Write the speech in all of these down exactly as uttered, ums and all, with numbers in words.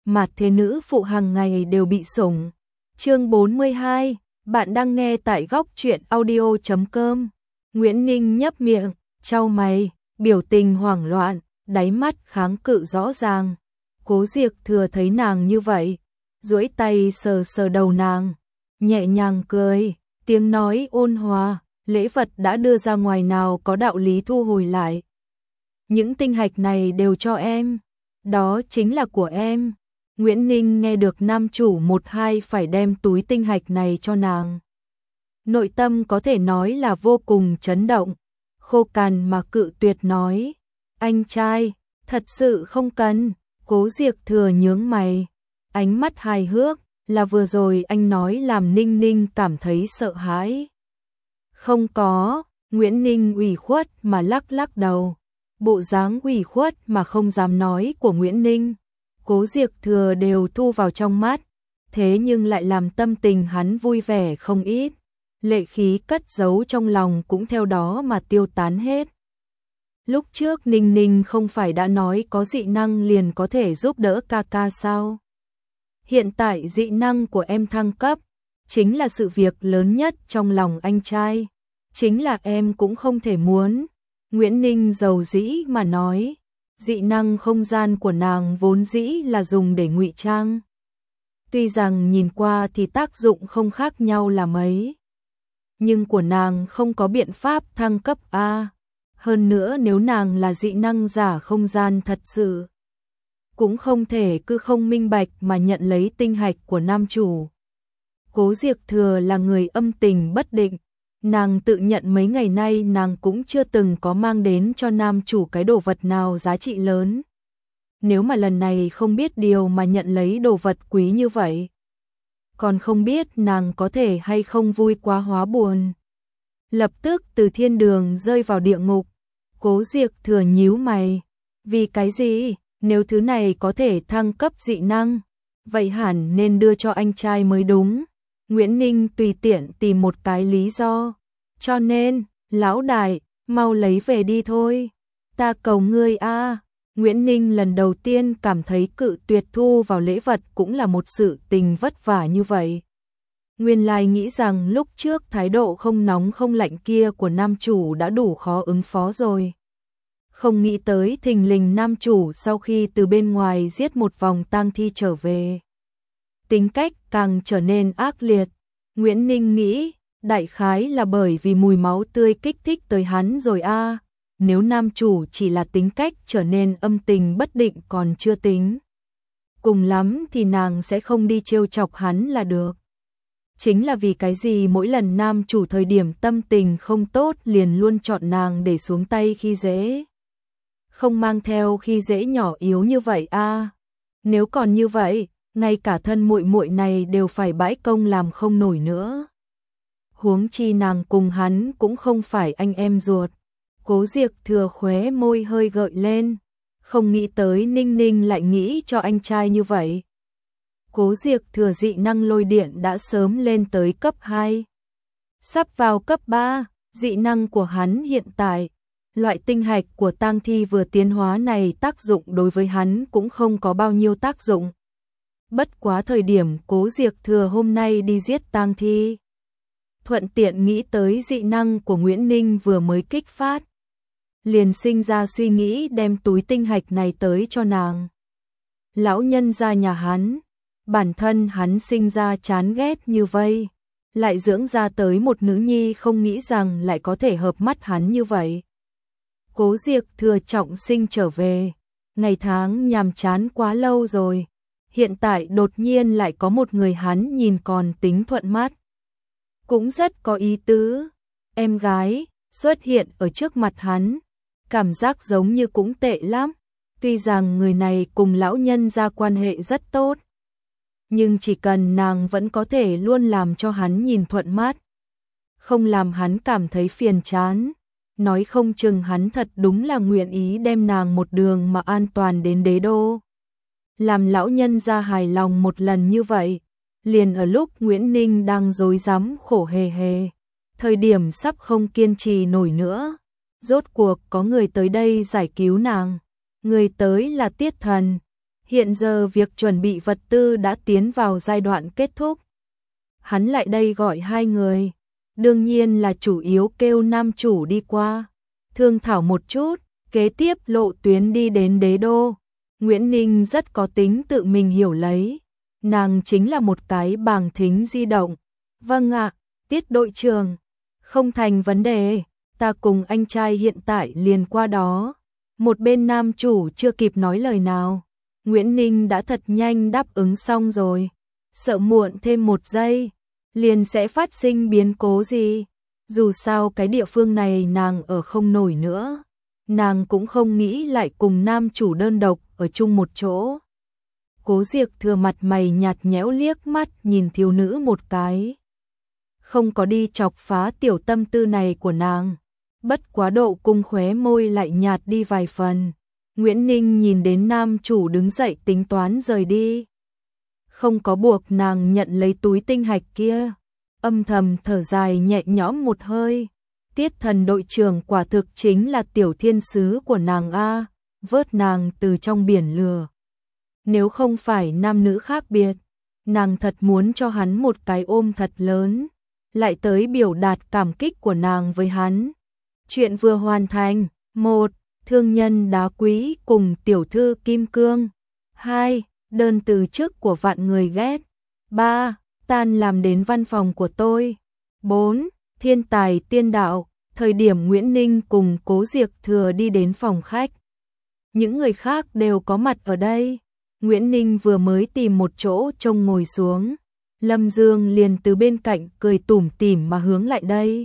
mà thế nữ phụ hàng ngày đều bị sủng. Chương bốn mươi hai, bạn đang nghe tại góc truyện audio chấm com. Nguyễn Ninh nhấp miệng, chau mày, biểu tình hoảng loạn, đáy mắt kháng cự rõ ràng. Cố Diệc Thừa thấy nàng như vậy, duỗi tay sờ sờ đầu nàng, nhẹ nhàng cười, tiếng nói ôn hòa, lễ vật đã đưa ra ngoài nào có đạo lý thu hồi lại. Những tinh hạch này đều cho em, đó chính là của em. Nguyễn Ninh nghe được nam chủ một hai phải đem túi tinh hạch này cho nàng. Nội tâm có thể nói là vô cùng chấn động, khô cằn mà cự tuyệt nói, anh trai, thật sự không cần. Cố Diệc Thừa nhướng mày, ánh mắt hài hước, là vừa rồi anh nói làm Ninh Ninh cảm thấy sợ hãi. Không có, Nguyễn Ninh ủy khuất mà lắc lắc đầu, bộ dáng ủy khuất mà không dám nói của Nguyễn Ninh. Cố Diệc Thừa đều thu vào trong mắt, thế nhưng lại làm tâm tình hắn vui vẻ không ít, lệ khí cất giấu trong lòng cũng theo đó mà tiêu tán hết. Lúc trước Ninh Ninh không phải đã nói có dị năng liền có thể giúp đỡ ca ca sao? Hiện tại dị năng của em thăng cấp, chính là sự việc lớn nhất trong lòng anh trai, chính là em cũng không thể muốn. Nguyễn Ninh dầu dĩ mà nói, dị năng không gian của nàng vốn dĩ là dùng để ngụy trang. Tuy rằng nhìn qua thì tác dụng không khác nhau là mấy, nhưng của nàng không có biện pháp thăng cấp a. Hơn nữa nếu nàng là dị năng giả không gian thật sự, cũng không thể cứ không minh bạch mà nhận lấy tinh hạch của nam chủ. Cố Diệc Thừa là người âm tình bất định, nàng tự nhận mấy ngày nay nàng cũng chưa từng có mang đến cho nam chủ cái đồ vật nào giá trị lớn. Nếu mà lần này không biết điều mà nhận lấy đồ vật quý như vậy, còn không biết nàng có thể hay không vui quá hóa buồn. Lập tức từ thiên đường rơi vào địa ngục. Cố Diệc Thừa nhíu mày, vì cái gì? Nếu thứ này có thể thăng cấp dị năng, vậy hẳn nên đưa cho anh trai mới đúng. Nguyễn Ninh tùy tiện tìm một cái lý do, cho nên, lão đại, mau lấy về đi thôi. Ta cầu ngươi a. Nguyễn Ninh lần đầu tiên cảm thấy cự tuyệt thu vào lễ vật cũng là một sự tình vất vả như vậy. Nguyên lai nghĩ rằng lúc trước thái độ không nóng không lạnh kia của nam chủ đã đủ khó ứng phó rồi. Không nghĩ tới thình lình nam chủ sau khi từ bên ngoài giết một vòng tang thi trở về, tính cách càng trở nên ác liệt. Nguyễn Ninh nghĩ, đại khái là bởi vì mùi máu tươi kích thích tới hắn rồi a. Nếu nam chủ chỉ là tính cách trở nên âm tình bất định còn chưa tính, cùng lắm thì nàng sẽ không đi trêu chọc hắn là được. Chính là vì cái gì mỗi lần nam chủ thời điểm tâm tình không tốt liền luôn chọn nàng để xuống tay khi dễ. Không mang theo khi dễ nhỏ yếu như vậy a. Nếu còn như vậy, ngay cả thân muội muội này đều phải bãi công làm không nổi nữa. Huống chi nàng cùng hắn cũng không phải anh em ruột. Cố Diệc Thừa khóe môi hơi gợi lên, không nghĩ tới Ninh Ninh lại nghĩ cho anh trai như vậy. Cố Diệc Thừa dị năng lôi điện đã sớm lên tới cấp hai, sắp vào cấp ba, dị năng của hắn hiện tại, loại tinh hạch của tang thi vừa tiến hóa này tác dụng đối với hắn cũng không có bao nhiêu tác dụng. Bất quá thời điểm Cố Diệc Thừa hôm nay đi giết tang thi, thuận tiện nghĩ tới dị năng của Nguyễn Ninh vừa mới kích phát, liền sinh ra suy nghĩ đem túi tinh hạch này tới cho nàng. Lão nhân gia nhà hắn, bản thân hắn sinh ra chán ghét như vây, lại dưỡng ra tới một nữ nhi không nghĩ rằng lại có thể hợp mắt hắn như vậy. Cố Diệc Thừa trọng sinh trở về, ngày tháng nhàm chán quá lâu rồi, hiện tại đột nhiên lại có một người hắn nhìn còn tính thuận mắt, cũng rất có ý tứ, em gái xuất hiện ở trước mặt hắn, cảm giác giống như cũng tệ lắm. Tuy rằng người này cùng lão nhân gia quan hệ rất tốt, nhưng chỉ cần nàng vẫn có thể luôn làm cho hắn nhìn thuận mắt, không làm hắn cảm thấy phiền chán, nói không chừng hắn thật đúng là nguyện ý đem nàng một đường mà an toàn đến đế đô. Làm lão nhân gia hài lòng một lần như vậy, liền ở lúc Nguyễn Ninh đang rối rắm khổ hề hề, thời điểm sắp không kiên trì nổi nữa, rốt cuộc có người tới đây giải cứu nàng. Người tới là Tiết Thần. Hiện giờ việc chuẩn bị vật tư đã tiến vào giai đoạn kết thúc. Hắn lại đây gọi hai người, đương nhiên là chủ yếu kêu nam chủ đi qua, thương thảo một chút, kế tiếp lộ tuyến đi đến đế đô. Nguyễn Ninh rất có tính tự mình hiểu lấy, nàng chính là một cái bàng thính di động. Vâng ạ, Tiết đội trưởng, không thành vấn đề, ta cùng anh trai hiện tại liền qua đó. Một bên nam chủ chưa kịp nói lời nào, Nguyễn Ninh đã thật nhanh đáp ứng xong rồi, sợ muộn thêm một giây, liền sẽ phát sinh biến cố gì. Dù sao cái địa phương này nàng ở không nổi nữa, nàng cũng không nghĩ lại cùng nam chủ đơn độc ở chung một chỗ. Cố Diệc Thừa mặt mày nhạt nhẽo liếc mắt nhìn thiếu nữ một cái, không có đi chọc phá tiểu tâm tư này của nàng. Bất quá độ cung khóe môi lại nhạt đi vài phần. Nguyễn Ninh nhìn đến nam chủ đứng dậy tính toán rời đi, không có buộc nàng nhận lấy túi tinh hạch kia, âm thầm thở dài nhẹ nhõm một hơi. Tiết Thần đội trưởng quả thực chính là tiểu thiên sứ của nàng a, vớt nàng từ trong biển lửa. Nếu không phải nam nữ khác biệt, nàng thật muốn cho hắn một cái ôm thật lớn, lại tới biểu đạt cảm kích của nàng với hắn. Chuyện vừa hoàn thành. Một. Thương nhân đá quý cùng tiểu thư kim cương. Hai. Đơn từ chức của vạn người ghét. Ba. Tan làm đến văn phòng của tôi. Bốn. Thiên tài tiên đạo. Thời điểm Nguyễn Ninh cùng Cố Diệc Thừa đi đến phòng khách, những người khác đều có mặt ở đây. Nguyễn Ninh vừa mới tìm một chỗ trông ngồi xuống, Lâm Dương liền từ bên cạnh cười tủm tỉm mà hướng lại đây,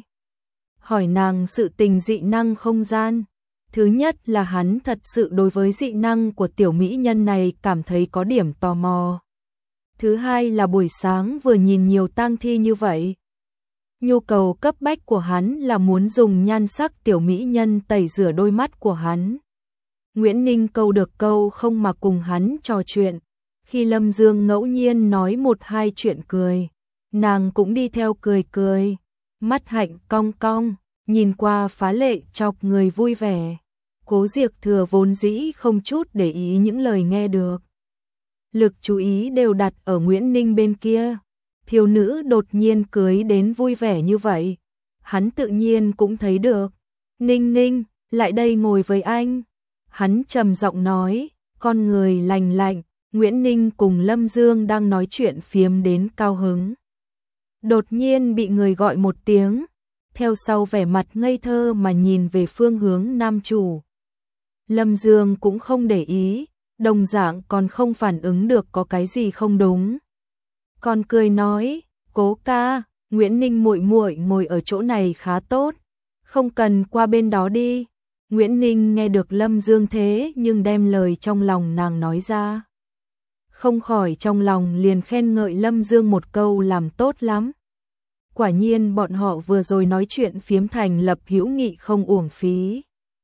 hỏi nàng sự tình dị năng không gian. Thứ nhất là hắn thật sự đối với dị năng của tiểu mỹ nhân này cảm thấy có điểm tò mò. Thứ hai là buổi sáng vừa nhìn nhiều tang thi như vậy, nhu cầu cấp bách của hắn là muốn dùng nhan sắc tiểu mỹ nhân tẩy rửa đôi mắt của hắn. Nguyễn Ninh câu được câu không mà cùng hắn trò chuyện. Khi Lâm Dương ngẫu nhiên nói một hai chuyện cười, nàng cũng đi theo cười cười, mắt hạnh cong cong, nhìn qua phá lệ chọc người vui vẻ. Cố Diệc Thừa vốn dĩ không chút để ý những lời nghe được, lực chú ý đều đặt ở Nguyễn Ninh bên kia. Thiếu nữ đột nhiên cưới đến vui vẻ như vậy, hắn tự nhiên cũng thấy được. Ninh Ninh, lại đây ngồi với anh. Hắn trầm giọng nói, con người lành lạnh. Nguyễn Ninh cùng Lâm Dương đang nói chuyện phiếm đến cao hứng, đột nhiên bị người gọi một tiếng, theo sau vẻ mặt ngây thơ mà nhìn về phương hướng nam chủ. Lâm Dương cũng không để ý, đồng dạng còn không phản ứng được có cái gì không đúng, còn cười nói, Cố ca, Nguyễn Ninh muội muội ngồi ở chỗ này khá tốt, không cần qua bên đó đi. Nguyễn Ninh nghe được Lâm Dương thế nhưng đem lời trong lòng nàng nói ra, không khỏi trong lòng liền khen ngợi Lâm Dương một câu làm tốt lắm. Quả nhiên bọn họ vừa rồi nói chuyện phiếm thành lập hữu nghị không uổng phí.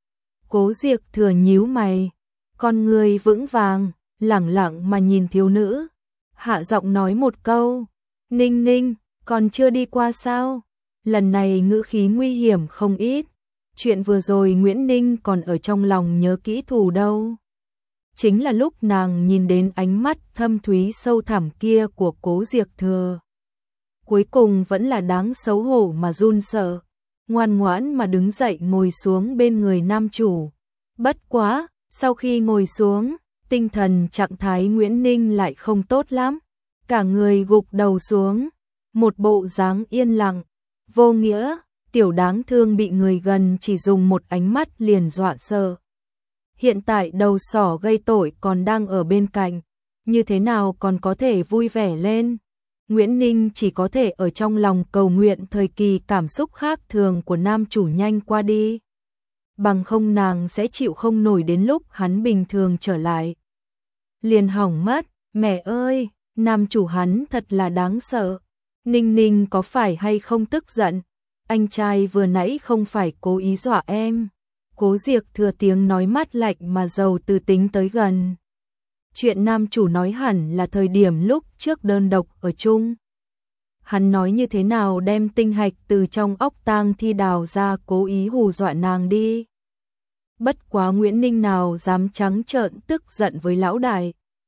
Cố Diệc Thừa nhíu mày, con người vững vàng, lẳng lặng mà nhìn thiếu nữ, hạ giọng nói một câu, Ninh Ninh, còn chưa đi qua sao? Lần này ngữ khí nguy hiểm không ít, chuyện vừa rồi Nguyễn Ninh còn ở trong lòng nhớ kỹ thù đâu. Chính là lúc nàng nhìn đến ánh mắt thâm thúy sâu thẳm kia của Cố Diệc Thừa, cuối cùng vẫn là đáng xấu hổ mà run sợ, ngoan ngoãn mà đứng dậy ngồi xuống bên người nam chủ. Bất quá, sau khi ngồi xuống, tinh thần trạng thái Nguyễn Ninh lại không tốt lắm, cả người gục đầu xuống, một bộ dáng yên lặng, vô nghĩa, tiểu đáng thương bị người gần chỉ dùng một ánh mắt liền dọa sợ. Hiện tại đầu sỏ gây tội còn đang ở bên cạnh, như thế nào còn có thể vui vẻ lên. Nguyễn Ninh chỉ có thể ở trong lòng cầu nguyện thời kỳ cảm xúc khác thường của nam chủ nhanh qua đi, bằng không nàng sẽ chịu không nổi đến lúc hắn bình thường trở lại liền hỏng mất. Mẹ ơi, nam chủ hắn thật là đáng sợ. Ninh Ninh có phải hay không tức giận? Anh trai vừa nãy không phải cố ý dọa em. Cố Diệc Thừa tiếng nói mát lạnh mà giàu từ tính tới gần. Chuyện nam chủ nói hẳn là thời điểm lúc trước đơn độc ở chung. Hắn nói như thế nào đem tinh hạch từ trong óc tang thi đào ra cố ý hù dọa nàng đi. Bất quá Nguyễn Ninh nào dám trắng trợn tức giận với lão đại.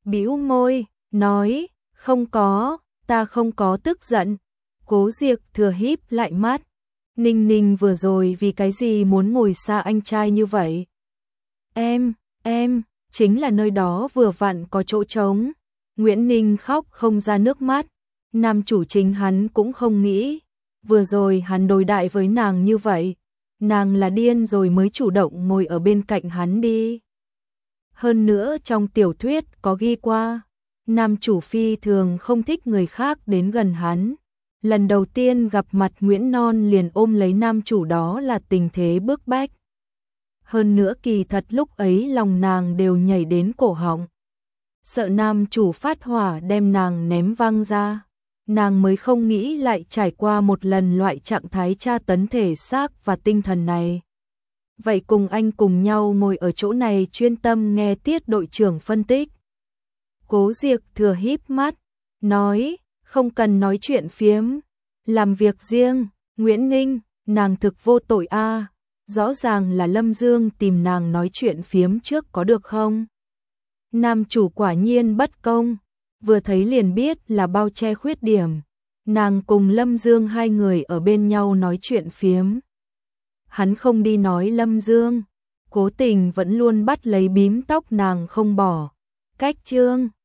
bĩu môi, nói, không có, ta không có tức giận. Cố Diệc Thừa híp lại mắt. Ninh Ninh vừa rồi vì cái gì muốn ngồi xa anh trai như vậy? Em, em, chính là nơi đó vừa vặn có chỗ trống. Nguyễn Ninh khóc không ra nước mắt. Nam chủ chính hắn cũng không nghĩ. Vừa rồi hắn đối đại với nàng như vậy. Nàng là điên rồi mới chủ động ngồi ở bên cạnh hắn đi. Hơn nữa trong tiểu thuyết có ghi qua. Nam chủ phi thường không thích người khác đến gần hắn. Lần đầu tiên gặp mặt Nguyễn Non liền ôm lấy nam chủ, đó là tình thế bức bách. Hơn nữa kỳ thật lúc ấy lòng nàng đều nhảy đến cổ họng. Sợ nam chủ phát hỏa đem nàng ném văng ra. Nàng mới không nghĩ lại trải qua một lần loại trạng thái tra tấn thể xác và tinh thần này. Vậy cùng anh cùng nhau ngồi ở chỗ này chuyên tâm nghe Tiết đội trưởng phân tích. Cố Diệc Thừa híp mắt, nói, không cần nói chuyện phiếm, làm việc riêng. Nguyễn Ninh, nàng thực vô tội a, rõ ràng là Lâm Dương tìm nàng nói chuyện phiếm trước có được không? Nam chủ quả nhiên bất công, vừa thấy liền biết là bao che khuyết điểm. Nàng cùng Lâm Dương hai người ở bên nhau nói chuyện phiếm. Hắn không đi nói Lâm Dương, cố tình vẫn luôn bắt lấy bím tóc nàng không bỏ. Cách chương